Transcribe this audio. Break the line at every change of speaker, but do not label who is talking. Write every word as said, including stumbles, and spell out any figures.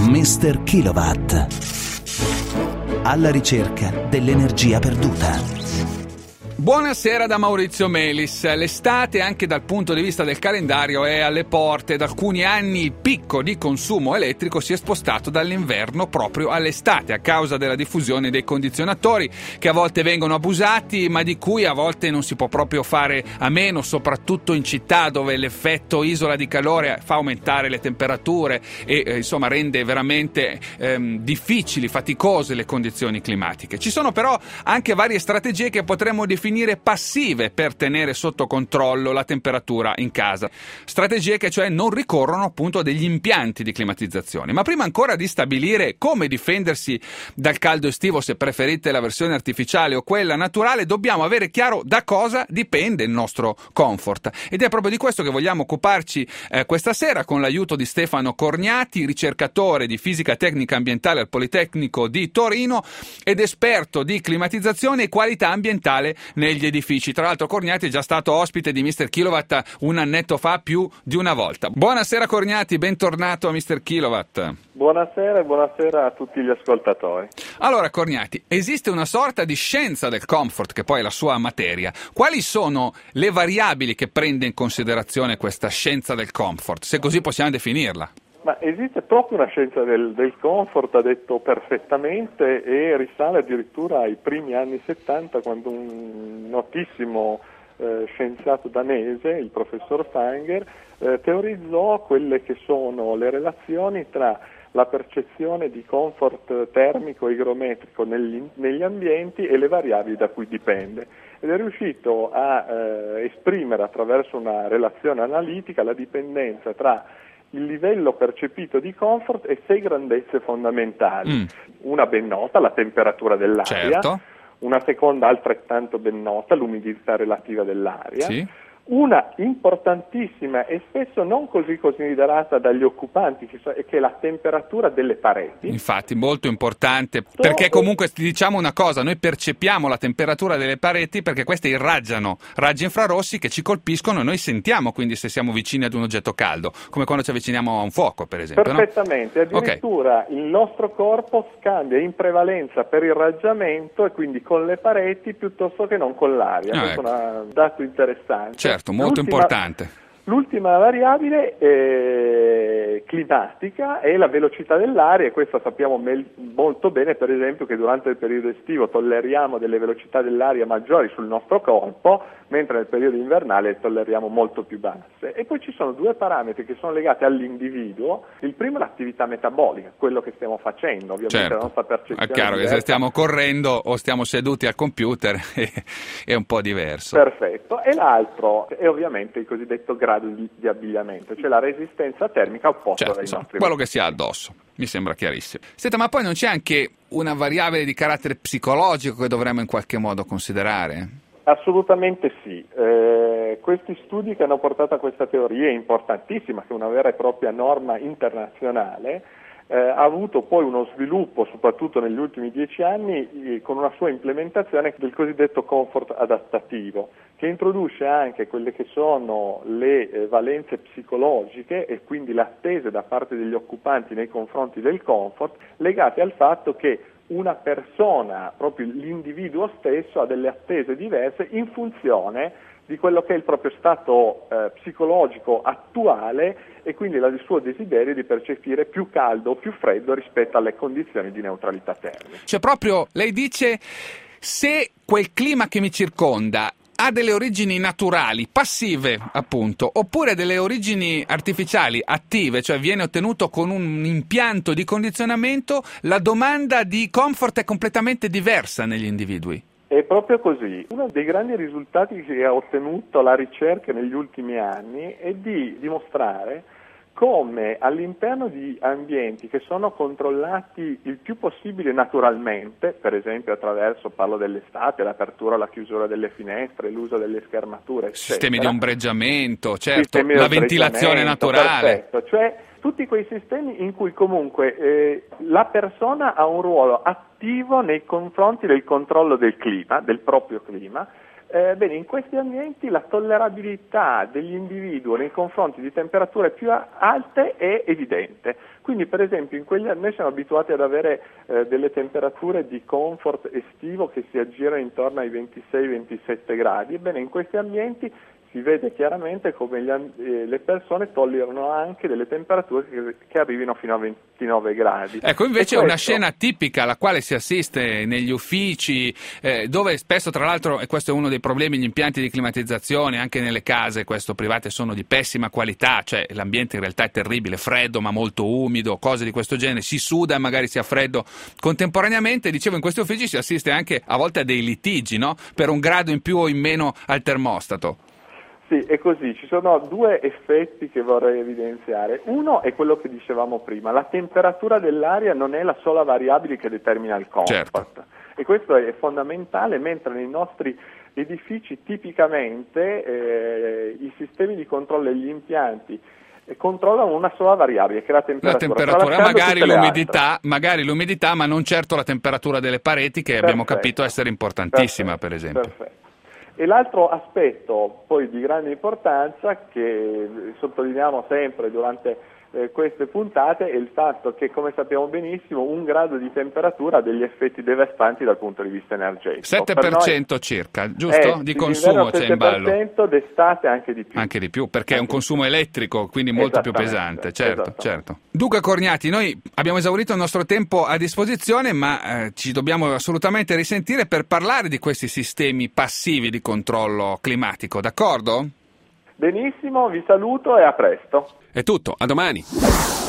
mister Kilowatt. Alla ricerca dell'energia perduta.
Buonasera da Maurizio Melis. L'estate, anche dal punto di vista del calendario, è alle porte. Da alcuni anni il picco di consumo elettrico si è spostato dall'inverno proprio all'estate a causa della diffusione dei condizionatori, che a volte vengono abusati ma di cui a volte non si può proprio fare a meno, soprattutto in città dove l'effetto isola di calore fa aumentare le temperature e eh, insomma rende veramente ehm, difficili, faticose le condizioni climatiche. Ci sono però anche varie strategie che potremmo definire passive per tenere sotto controllo la temperatura in casa, strategie che cioè non ricorrono appunto a degli impianti di climatizzazione. Ma prima ancora di stabilire come difendersi dal caldo estivo, se preferite la versione artificiale o quella naturale, dobbiamo avere chiaro da cosa dipende il nostro comfort, ed è proprio di questo che vogliamo occuparci eh, questa sera con l'aiuto di Stefano Corniati, ricercatore di fisica tecnica ambientale al Politecnico di Torino ed esperto di climatizzazione e qualità ambientale negli edifici. Tra l'altro Corniati è già stato ospite di mister Kilowatt un annetto fa più di una volta. Buonasera Corniati, bentornato a mister Kilowatt.
Buonasera e buonasera a tutti gli ascoltatori.
Allora Corniati, esiste una sorta di scienza del comfort che poi è la sua materia. Quali sono le variabili che prende in considerazione questa scienza del comfort, se così possiamo definirla?
Ma esiste proprio una scienza del, del comfort, ha detto perfettamente, e risale addirittura ai primi anni settanta, quando un notissimo eh, scienziato danese, il professor Fanger, eh, teorizzò quelle che sono le relazioni tra la percezione di comfort termico e igrometrico negli, negli ambienti e le variabili da cui dipende. Ed è riuscito a eh, esprimere attraverso una relazione analitica la dipendenza tra il livello percepito di comfort e sei grandezze fondamentali. Mm. Una ben nota, la temperatura dell'aria,
certo.
Una seconda altrettanto ben nota, l'umidità relativa dell'aria,
sì.
Una importantissima e spesso non così considerata dagli occupanti, che è la temperatura delle pareti.
Infatti molto importante, perché comunque diciamo una cosa, noi percepiamo la temperatura delle pareti perché queste irraggiano raggi infrarossi che ci colpiscono e noi sentiamo quindi se siamo vicini ad un oggetto caldo, come quando ci avviciniamo a un fuoco per esempio.
Perfettamente,
no?
Addirittura
okay.
Il nostro corpo scambia in prevalenza per irraggiamento e quindi con le pareti piuttosto che non con l'aria.
Ah,
Questo
ecco.
è un dato interessante.
Certo. Certo, molto
l'ultima,
importante.
L'ultima variabile eh, climatica è la velocità dell'aria, e questo sappiamo me- molto bene, per esempio, che durante il periodo estivo tolleriamo delle velocità dell'aria maggiori sul nostro corpo, mentre nel periodo invernale le tolleriamo molto più basse. E poi ci sono due parametri che sono legati all'individuo. Il primo è l'attività metabolica, quello che stiamo facendo, ovviamente
certo.
La nostra percezione
è chiaro che se stiamo correndo o stiamo seduti al computer è un po' diverso.
Perfetto. E l'altro è ovviamente il cosiddetto grado di, di abbigliamento, cioè la resistenza termica opposta
certo,
dai
insomma,
nostri
quello che si ha addosso, mi sembra chiarissimo. Senta, ma poi non c'è anche una variabile di carattere psicologico che dovremmo in qualche modo considerare?
Assolutamente sì. Eh, questi studi che hanno portato a questa teoria importantissima, che è una vera e propria norma internazionale, Eh, ha avuto poi uno sviluppo soprattutto negli ultimi dieci anni eh, con una sua implementazione del cosiddetto comfort adattativo, che introduce anche quelle che sono le eh, valenze psicologiche e quindi le attese da parte degli occupanti nei confronti del comfort, legate al fatto che una persona, proprio l'individuo stesso, ha delle attese diverse in funzione di quello che è il proprio stato eh, psicologico attuale e quindi il suo desiderio di percepire più caldo o più freddo rispetto alle condizioni di neutralità termica.
Cioè proprio, lei dice, se quel clima che mi circonda ha delle origini naturali, passive appunto, oppure delle origini artificiali, attive, cioè viene ottenuto con un impianto di condizionamento, la domanda di comfort è completamente diversa negli individui.
È proprio così. Uno dei grandi risultati che ha ottenuto la ricerca negli ultimi anni è di dimostrare come all'interno di ambienti che sono controllati il più possibile naturalmente, per esempio attraverso, parlo dell'estate, l'apertura e la chiusura delle finestre, l'uso delle schermature, eccetera.
Sistemi di ombreggiamento, certo,
Sistemi
la
di
ventilazione naturale.
Perfetto, cioè tutti quei sistemi in cui comunque eh, la persona ha un ruolo attivo nei confronti del controllo del clima, del proprio clima, Eh, bene, in questi ambienti la tollerabilità degli individui nei confronti di temperature più alte è evidente. Quindi, per esempio, in quegli, noi siamo abituati ad avere eh, delle temperature di comfort estivo che si aggirano intorno ai ventisei ventisette gradi. Ebbene, in questi ambienti si vede chiaramente come gli, eh, le persone tollerano anche delle temperature che, che arrivino fino a ventinove gradi.
Ecco, invece è
questo...
una scena tipica alla quale si assiste negli uffici, eh, dove spesso, tra l'altro, e questo è uno dei problemi, gli impianti di climatizzazione, anche nelle case, questo private, sono di pessima qualità, cioè l'ambiente in realtà è terribile, freddo ma molto umido, cose di questo genere, si suda e magari si ha freddo contemporaneamente. Dicevo, in questi uffici si assiste anche a volte a dei litigi, no? Per un grado in più o in meno al termostato.
Sì, è così, ci sono due effetti che vorrei evidenziare. Uno è quello che dicevamo prima, la temperatura dell'aria non è la sola variabile che determina il comfort. Certo. E questo è fondamentale, mentre nei nostri edifici tipicamente eh, i sistemi di controllo e gli impianti eh, controllano una sola variabile, che è la temperatura.
La temperatura, magari l'umidità, magari l'umidità, ma non certo la temperatura delle pareti, che perfetto, abbiamo capito essere importantissima,
perfetto,
per esempio.
Perfetto. E l'altro aspetto poi di grande importanza che sottolineiamo sempre durante eh, queste puntate è il fatto che, come sappiamo benissimo, un grado di temperatura ha degli effetti devastanti dal punto di vista energetico.
sette per cento noi, circa, giusto?
Eh,
di consumo c'è in ballo.
sette per cento, d'estate anche di più.
Anche di più, perché è un consumo elettrico, quindi molto più pesante. Certo, certo. Duca Corniati, noi abbiamo esaurito il nostro tempo a disposizione, ma eh, ci dobbiamo assolutamente risentire per parlare di questi sistemi passivi di controllo climatico, d'accordo?
Benissimo, vi saluto e a presto.
È tutto, a domani.